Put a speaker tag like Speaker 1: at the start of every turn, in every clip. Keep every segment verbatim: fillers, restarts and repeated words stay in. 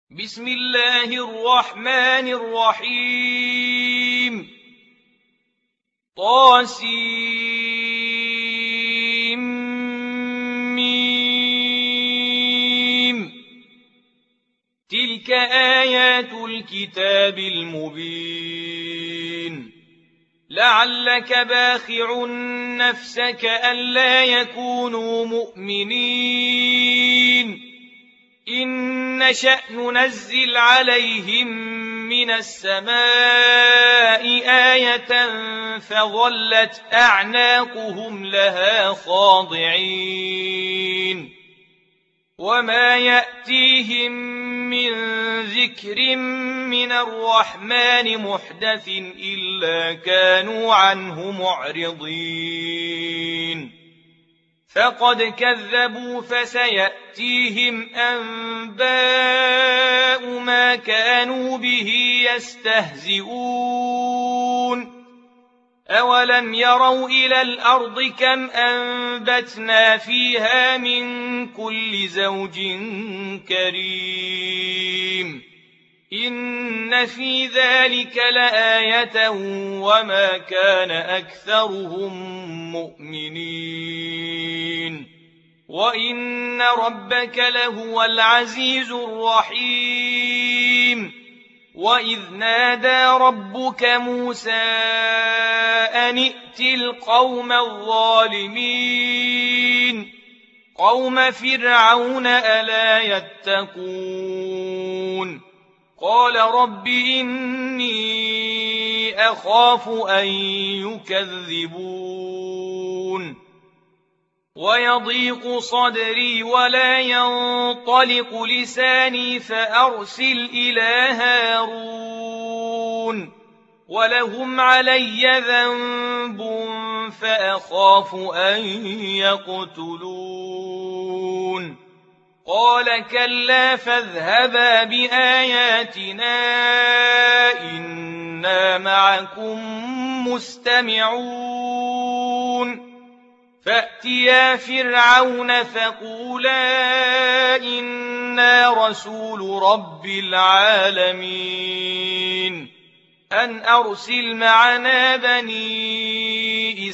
Speaker 1: بسم الله الرحمن الرحيم طاسيم تلك آيات الكتاب المبين لعلك باخع نفسك ألا يكونوا مؤمنين إن نشأ ننزل عليهم من السماء آية فظلت أعناقهم لها خاضعين وما يأتيهم من ذكر من الرحمن محدث إلا كانوا عنه معرضين فقد كذبوا فسيأتيهم أنباء ما كانوا به يستهزئون أولم يروا إلى الأرض كم أنبتنا فيها من كل زوج كريم إن في ذلك لآية وما كان أكثرهم مؤمنين وإن ربك لهو العزيز الرحيم وإذ نادى ربك موسى أن ائت القوم الظالمين قوم فرعون ألا يتقون قال رب إني أخاف أن يكذبون ويضيق صدري ولا ينطلق لساني فأرسل إلى هارون ولهم علي ذنب فأخاف أن يقتلون قال كلا فاذهبا بآياتنا إنا معكم مستمعون فأتيا فرعون فقولا إنا رسول رب العالمين أن أرسل معنا بني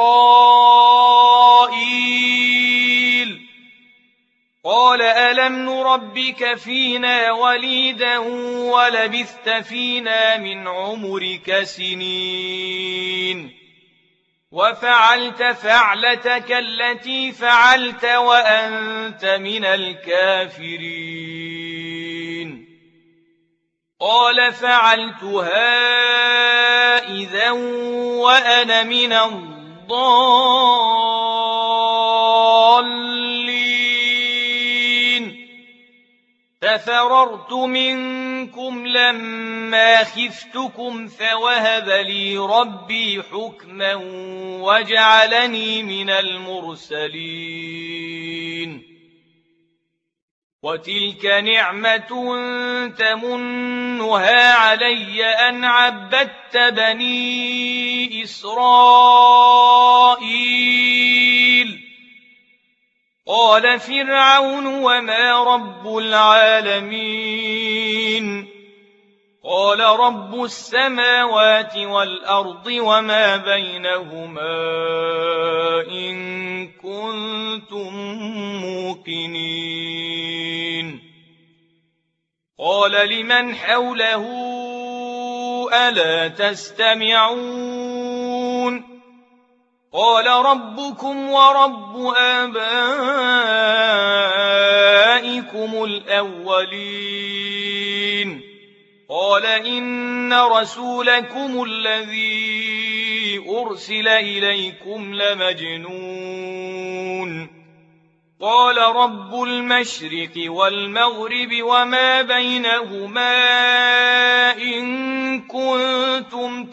Speaker 1: إسرائيل قال ألم نربك فينا وليدا ولبثت فينا من عمرك سنين وفعلت فعلتك التي فعلت وأنت من الكافرين قال فعلتها إذا وأنا من الضالين ففررت منكم لما خفتكم فوهب لي ربي حكما وجعلني من المرسلين وتلك نعمة تمنها علي أن عبدت بني إسرائيل قال فرعون وما رب العالمين قال رب السماوات والأرض وما بينهما إن كنتم موقنين قال لمن حوله ألا تستمعون قال ربكم ورب آبائكم الأولين قال إن رسولكم الذي أرسل إليكم لمجنون قال رب المشرق والمغرب وما بينهما إن كنتم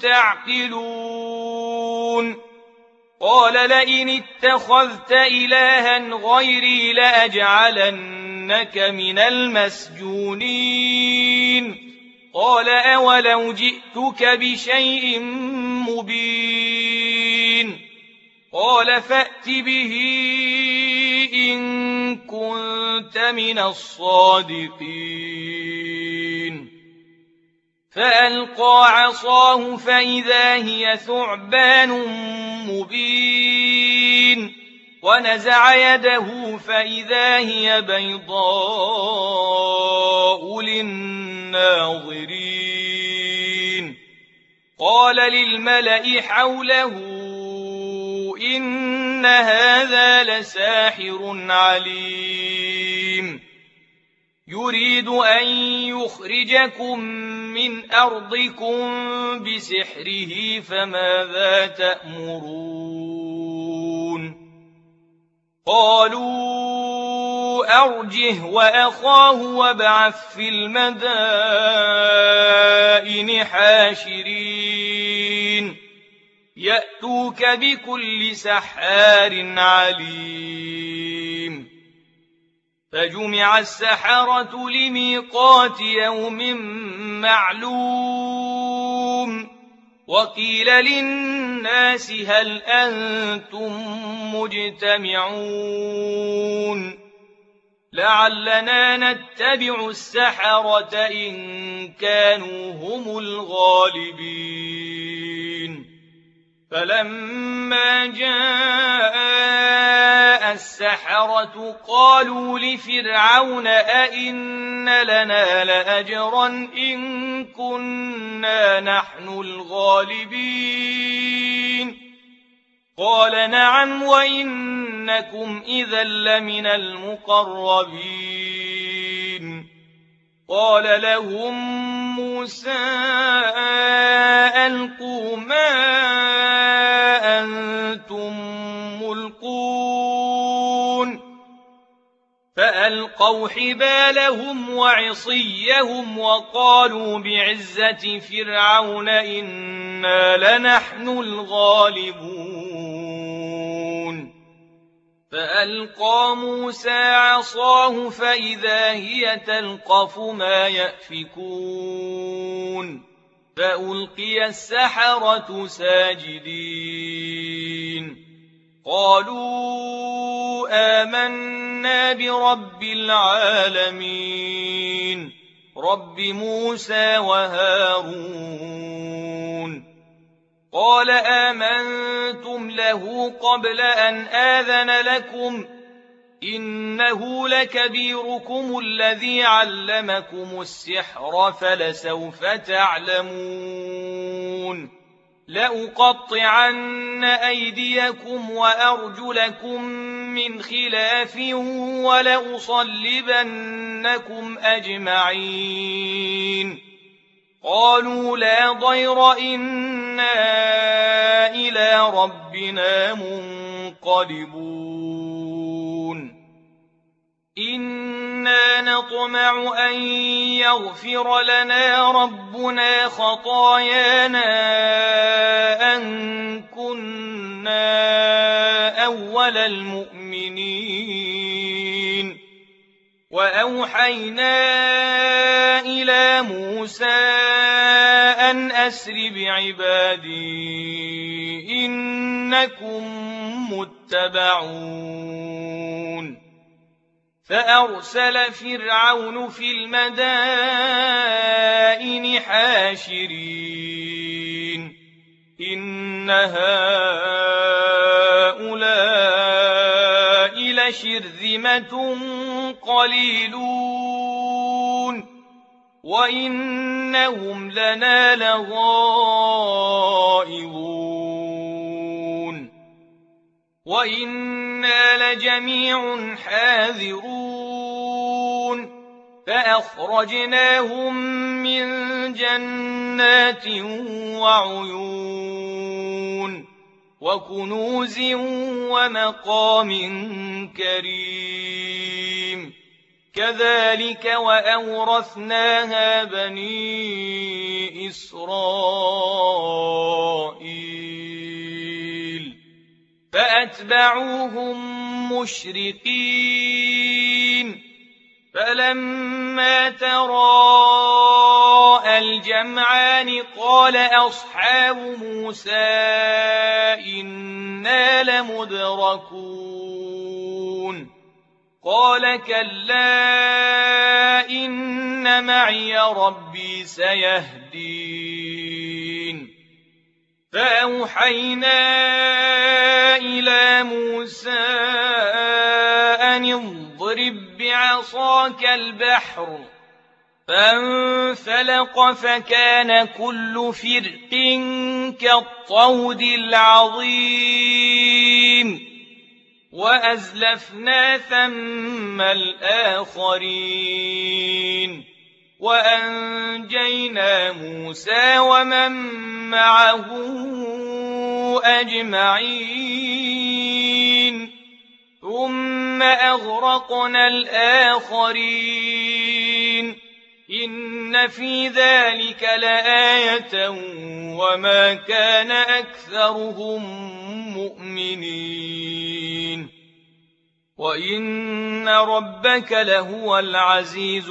Speaker 1: تعقلون قال لئن اتخذت إلها غيري لأجعلنك من المسجونين قال أولو جئتك بشيء مبين قال فأت به إن كنت من الصادقين فألقى عصاه فإذا هي ثعبان مبين ونزع يده فإذا هي بيضاء للناظرين قال للملأ حوله إن هذا لساحر عليم يريد أن يخرجكم من أرضكم بسحره فماذا تأمرون قالوا أرجه وأخاه وابعث في المدائن حاشرين يأتوك بكل سحار عليم فجمع السحرة لميقات يوم معلوم وقيل للناس هل أنتم مجتمعون لعلنا نتبع السحرة إن كانوا هم الغالبين فلما جاء السحرة قالوا لفرعون أئن لنا لأجرا إن كنا نحن الغالبين قال نعم وإنكم إذا لمن المقربين قال لهم موسى ألقوا ما أنتم ملقون فألقوا حبالهم وعصيهم وقالوا بعزة فرعون إنا لنحن الغالبون فألقى موسى عصاه فإذا هي تلقف ما يأفكون فألقي السحرة ساجدين قالوا آمنا برب العالمين رب موسى وهارون قال آمنتم له قبل أن آذن لكم إنه لكبيركم الذي علمكم السحر فلسوف تعلمون لأقطعن أيديكم وأرجلكم من خلاف ولأصلبنكم أجمعين قالوا لا ضير إنا إلى ربنا منقلبون إنا نطمع أن يغفر لنا ربنا خطايانا أن كنا أول المؤمنين وأوحينا إلى موسى أن أسر بعبادي إنكم متبعون فأرسل فرعون في المدائن حاشرين إن هؤلاء لشرذمة قليلون وإنهم لنا لغائظون وإنا لجميع حاذرون فأخرجناهم من جنات وعيون وكنوز ومقام كريم كذلك وأورثناها بني إسرائيل فأتبعوهم مشرقين فلما تراءى الجمعان قال أصحاب موسى إنا لمدركون قال كلا إن إن معي ربي سيهدين فأوحينا إلى موسى أن اضرب بعصاك البحر فانفلق فكان كل فرق كالطود العظيم وأزلفنا ثم الآخرين وأنجينا موسى ومن معه أجمعين ثم أغرقنا الآخرين إن في ذلك لآية وما كان أكثرهم مؤمنين وإن ربك لهو العزيز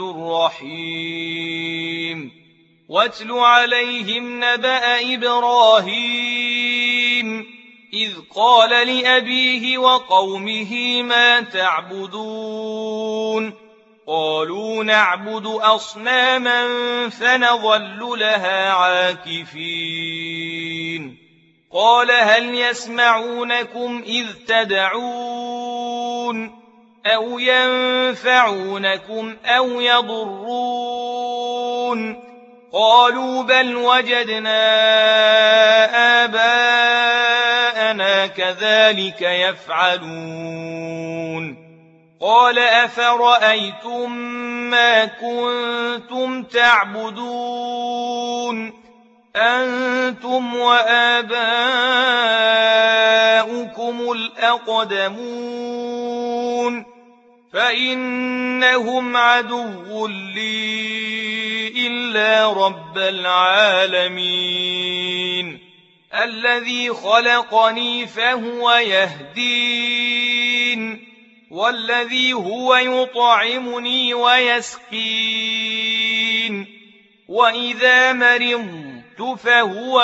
Speaker 1: الرحيم واتل عليهم نبأ إبراهيم إذ قال لأبيه وقومه ما تعبدون قالوا نعبد أصناما فنظل لها عاكفين قال هل يسمعونكم إذ تدعون أو ينفعونكم أو يضرون قالوا بل وجدنا آباءنا كذلك يفعلون قال أفرأيتم ما كنتم تعبدون أنتم وآباؤكم الأقدمون فإنهم عدو لي إلا رب العالمين الذي خلقني فهو يهدين والذي هو يطعمني ويسقين وإذا مرضت فهو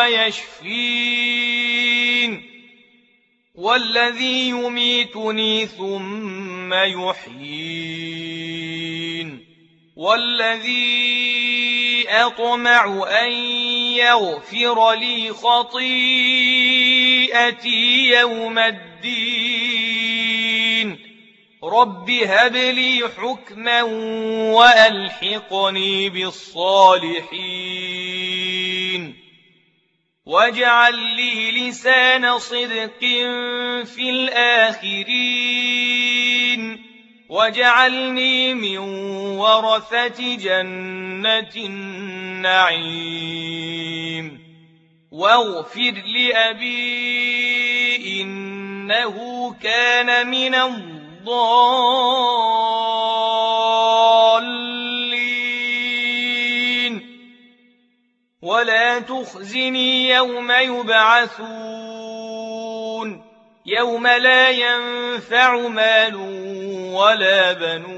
Speaker 1: يشفين والذي يميتني ثم يحيين والذي أطمع أن يغفر لي خطيئتي يوم الدين رب هب لي حكما وألحقني بالصالحين واجعل لي لسان صدق في الآخرين واجعلني من ورثة جنة النعيم واغفر لأبي إنه كان من الضالين ولا تخزني يوم يبعثون يوم لا ينفع مال ولا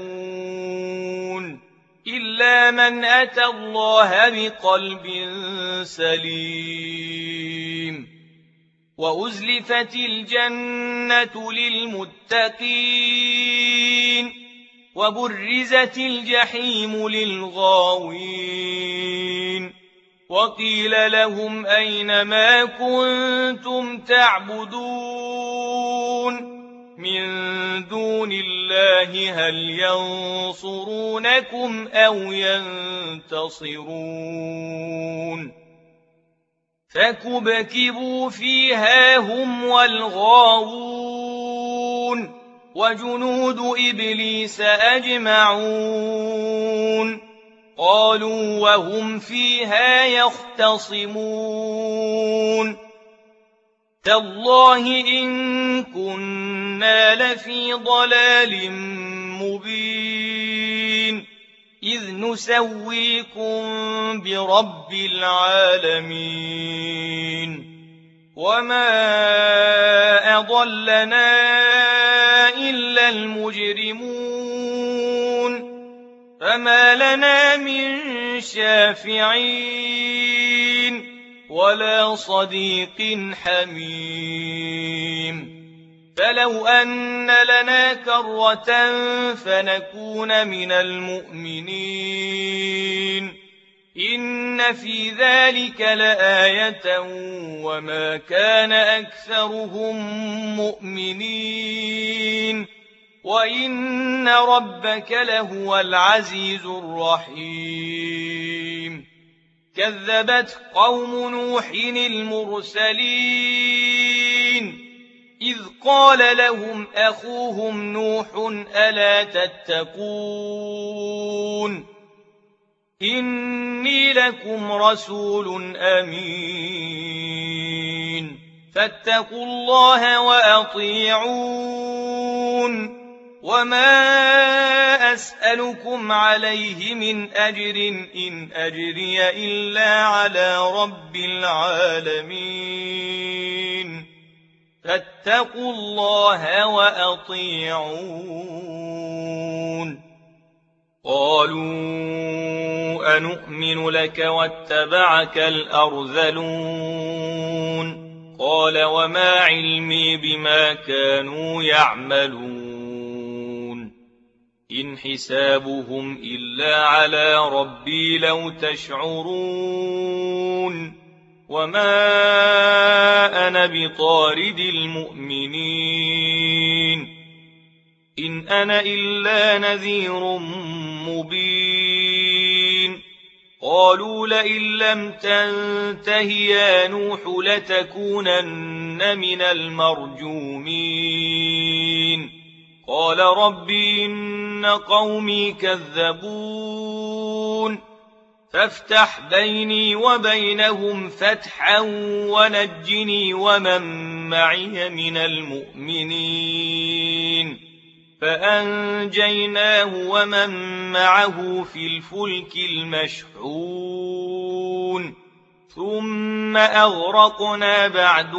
Speaker 1: بنون إلا من أتى الله بقلب سليم وأزلفت الجنة للمتقين وبرزت الجحيم للغاوين وقيل لهم أين ما كنتم تعبدون من دون الله هل ينصرونكم أو ينتصرون فكبكبوا فيها هم والغاوون وجنود إبليس أجمعون قالوا وهم فيها يختصمون تالله إن كنا لفي ضلال مبين إذ نسويكم برب العالمين وما أضلنا إلا المجرمون فما لنا من شافعين ولا صديق حميم فلو أن لنا كرة فنكون من المؤمنين إن في ذلك لآية وما كان أكثرهم مؤمنين وإن ربك لهو العزيز الرحيم كذبت قوم نوح المرسلين إذ قال لهم أخوهم نوح ألا تتقون إني لكم رسول أمين فاتقوا الله وأطيعون وما أسألكم عليه من أجر إن أجري إلا على رب العالمين فاتقوا الله وأطيعون قالوا أنؤمن لك واتبعك الأرذلون قال وما علمي بما كانوا يعملون إن حسابهم إلا على ربي لو تشعرون وما أنا بطارد المؤمنين إن أنا إلا نذير مبين قالوا لئن لم تنته يا نوح لتكونن من المرجومين قال رب إن قومي كذبون فافتح بيني وبينهم فتحا ونجني ومن معي من المؤمنين فأنجيناه ومن معه في الفلك المشحون ثم أغرقنا بعد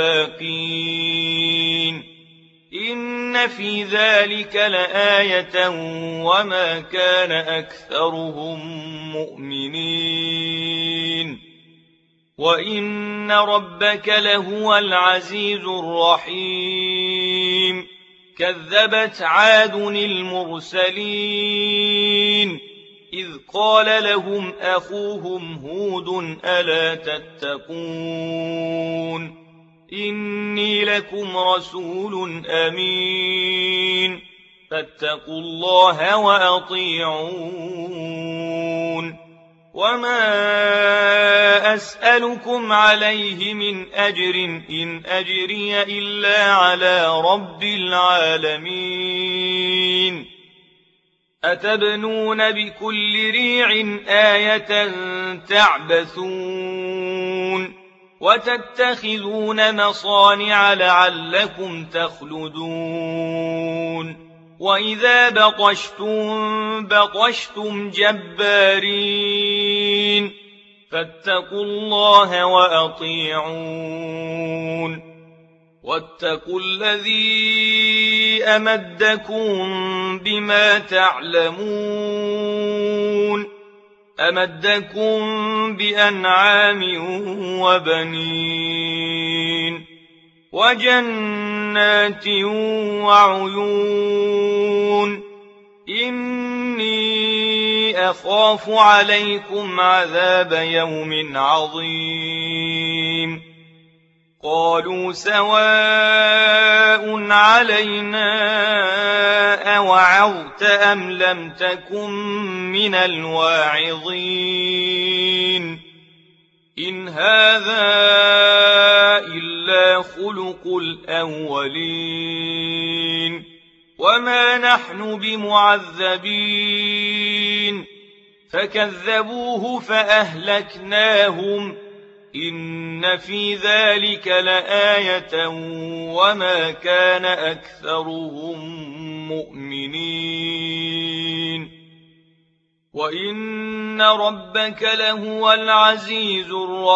Speaker 1: الباقين إن في ذلك لآية وما كان أكثرهم مؤمنين وإن ربك لهو العزيز الرحيم كذبت عاد المرسلين إذ قال لهم أخوهم هود ألا تتقون إني لكم رسول أمين فاتقوا الله وأطيعون وما أسألكم عليه من أجر إن أجري إلا على رب العالمين أتبنون بكل ريع آية تعبثون وتتخذون مصانع لعلكم تخلدون وإذا بطشتم بطشتم جبارين فاتقوا الله وأطيعون واتقوا الذي أمدكم بما تعلمون أمدكم بأنعام وبنين وجنات وعيون إني أخاف عليكم عذاب يوم عظيم قالوا سواء علينا أوعظت أم لم تكن من الواعظين إن هذا إلا خلق الأولين وما نحن بمعذبين فكذبوه فأهلكناهم إن في ذلك لآية وما كان أكثرهم مؤمنين وإن ربك لهو العزيز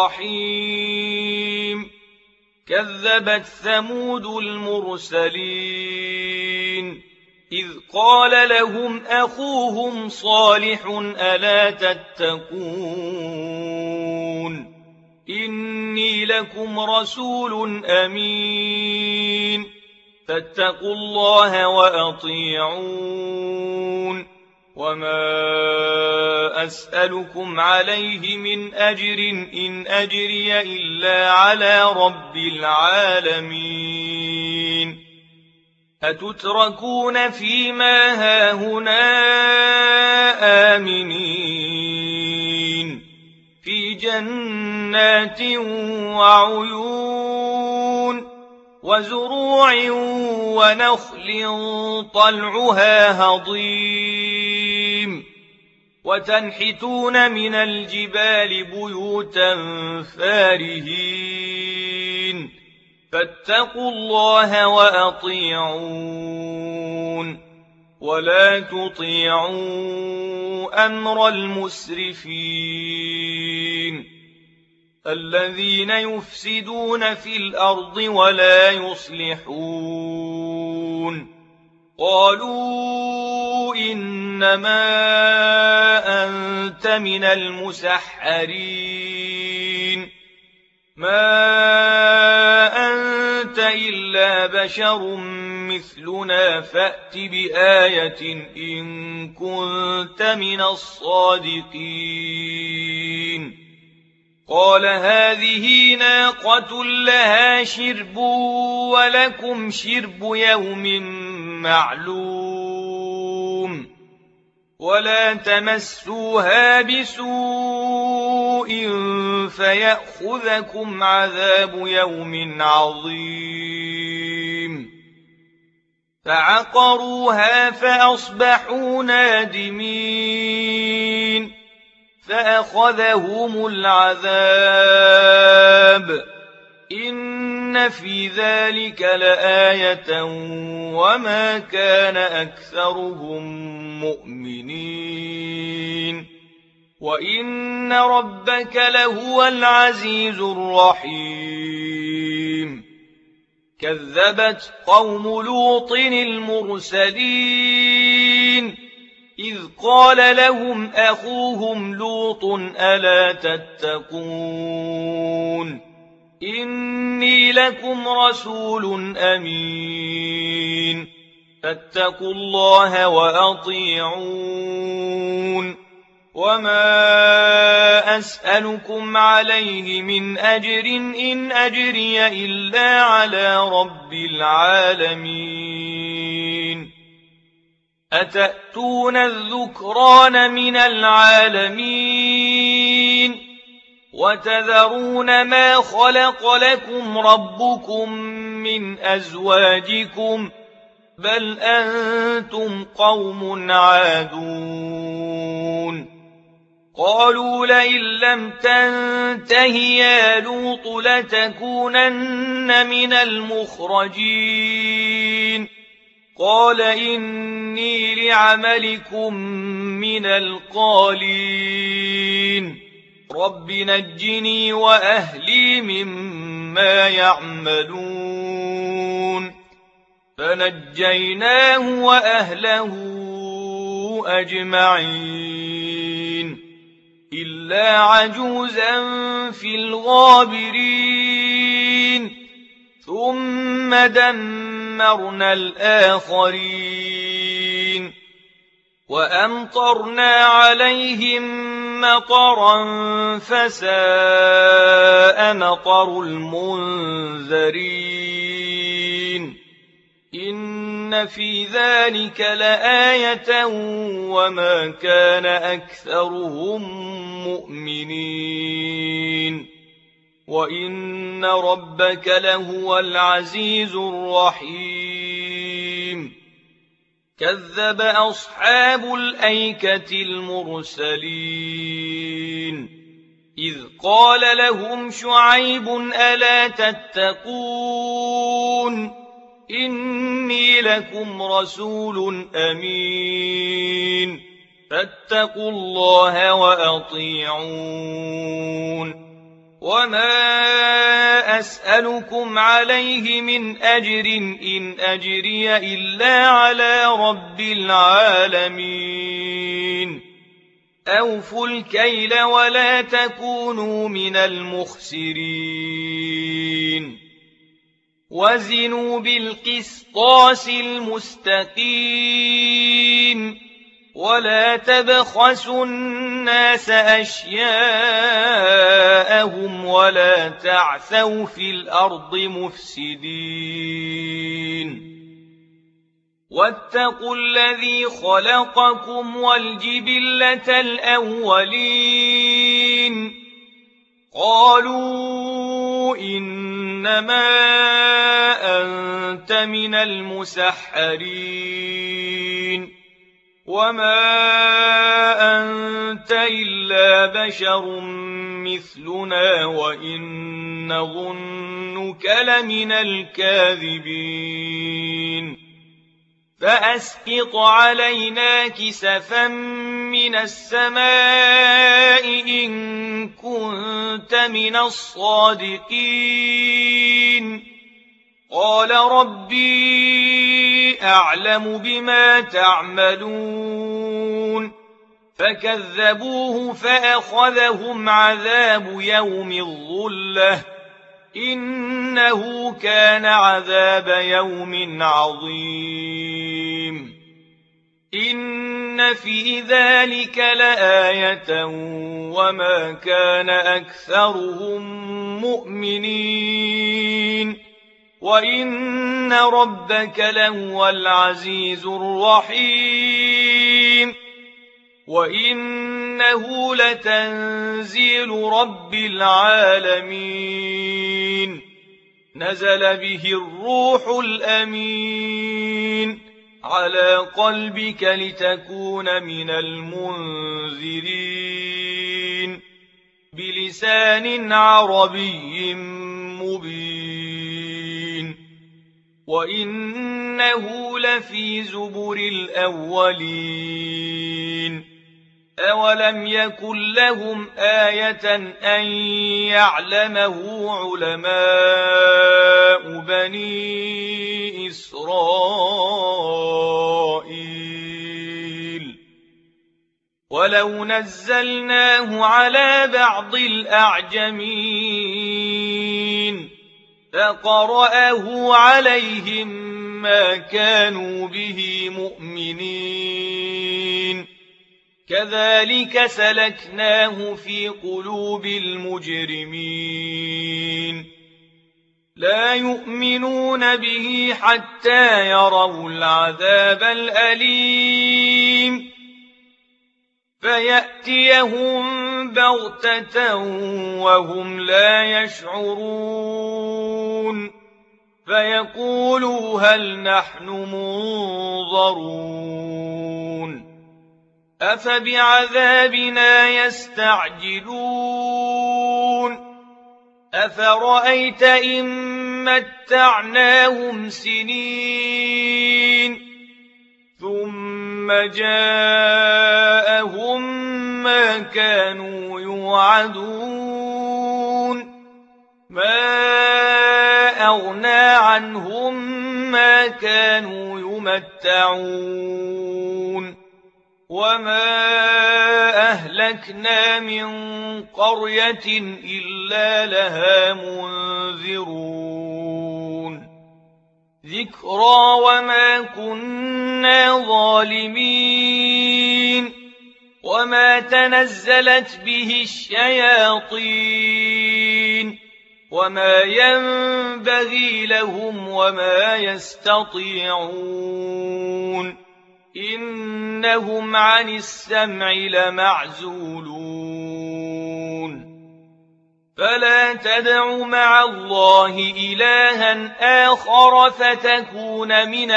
Speaker 1: الرحيم كذبت ثمود المرسلين إذ قال لهم أخوهم صالح ألا تتقون إني لكم رسول أمين فاتقوا الله وأطيعون وما أسألكم عليه من أجر إن أجري إلا على رب العالمين أتتركون فيما هاهنا آمنين في جنات وعيون وزروع ونخل طلعها هضيم وتنحتون من الجبال بيوتا فارهين فاتقوا الله وأطيعون ولا تطيعوا أمر المسرفين الذين يفسدون في الأرض ولا يصلحون قالوا إنما أنت من المسحرين ما أنت إلا بشر مثلنا فأت بآية إن كنت من الصادقين قال هذه ناقة لها شرب ولكم شرب يوم معلوم ولا تمسوها بسوء فيأخذكم عذاب يوم عظيم فعقروها فأصبحوا نادمين فأخذهم العذاب إن في ذلك لآية وما كان أكثرهم مؤمنين وإن ربك لهو العزيز الرحيم كذبت قوم لوط المرسلين إذ قال لهم أخوهم لوط ألا تتقون إني لكم رسول أمين فاتقوا الله وأطيعون وما أسألكم عليه من أجر إن أجري إلا على رب العالمين أتأتون الذكران من العالمين وتذرون ما خلق لكم ربكم من أزواجكم بل أنتم قوم عادون قالوا لئن لم تنته يا لوط لتكونن من المخرجين قال إني لعملكم من القالين رب نجني وأهلي مما يعملون فنجيناه وأهله أجمعين إلا عجوزا في الغابرين ثم دمرنا الآخرين وأمطرنا عليهم مطرا فساء مطر المنذرين إن في ذلك لآية وما كان أكثرهم مؤمنين وإن ربك لهو العزيز الرحيم كذب أصحاب الأيكة المرسلين إذ قال لهم شعيب ألا تتقون إني لكم رسول أمين فاتقوا الله وأطيعون وما أسألكم عليه من أجر إن أجري إلا على رب العالمين أوفوا الكيل ولا تكونوا من المخسرين وزنوا بالقسطاس المستقيم ولا تبخسوا الناس أشياءهم ولا تعثوا في الأرض مفسدين واتقوا الذي خلقكم والجبلة الأولين قالوا إنما أنت من المسحرين وما أنت إلا بشر مثلنا وإن نظنك لمن الكاذبين فأسقط علينا كسفا من السماء إن كنت من الصادقين قال ربي أعلم بما تعملون فكذبوه فأخذهم عذاب يوم الظلة إنه كان عذاب يوم عظيم إن في ذلك لآية وما كان أكثرهم مؤمنين وإن ربك لهو العزيز الرحيم وإنه لتنزيل رب العالمين نزل به الروح الأمين على قلبك لتكون من المنذرين بلسان عربي مبين وإنه لفي زبر الأولين أولم يكن لهم آية أن يعلمه علماء بني إسرائيل ولو نزلناه على بعض الأعجمين فقرأه عليهم ما كانوا به مؤمنين كذلك سلكناه في قلوب المجرمين لا يؤمنون به حتى يروا العذاب الأليم فيأتيهم بغتة وهم لا يشعرون فيقولوا هل نحن منظرون أفبعذابنا يستعجلون أفرأيت إن متعناهم سنين ثم جاءهم ما كانوا يوعدون ما أغنى عنهم ما كانوا يمتعون وما أهلكنا من قرية إلا لها منذرون ذكرى وما كنا ظالمين وما تنزلت به الشياطين وما ينبغي لهم وما يستطيعون إنهم عن السمع لمعزولون فلا تدع مع الله إلها آخر فتكون من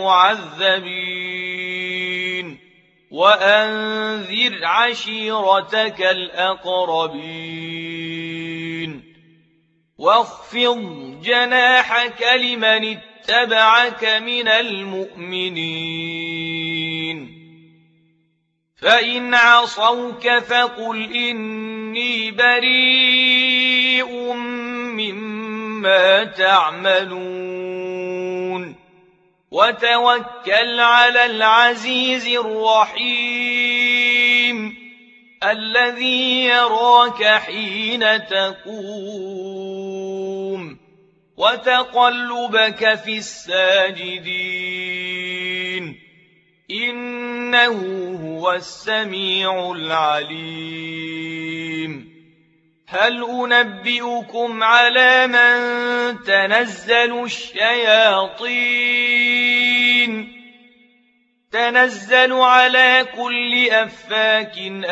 Speaker 1: المعذبين وأنذر عشيرتك الأقربين واخفض جناحك لمن اتبعك من المؤمنين فإن عصوك فقل إني بريء مما تعملون وتوكل على العزيز الرحيم الذي يراك حين تقوم وتقلبك في الساجدين إنه هو السميع العليم هل أنبئكم على من تنزل الشياطين تنزل على كل أفاك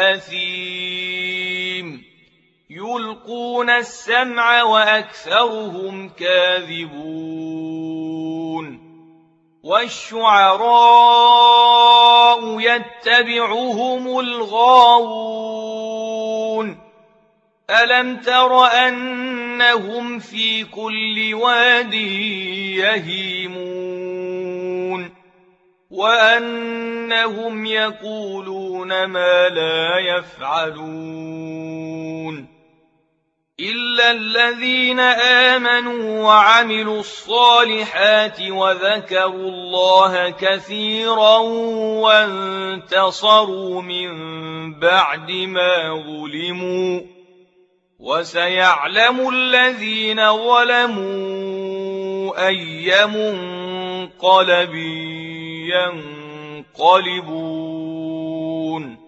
Speaker 1: أثيم يلقون السمع وأكثرهم كاذبون والشعراء يتبعهم الغاوون ألم تر أنهم في كل واد يهيمون وأنهم يقولون ما لا يفعلون إلا الذين آمنوا وعملوا الصالحات وذكروا الله كثيرا وانتصروا من بعد ما ظلموا وسيعلم الذين ظلموا أي منقلب ينقلبون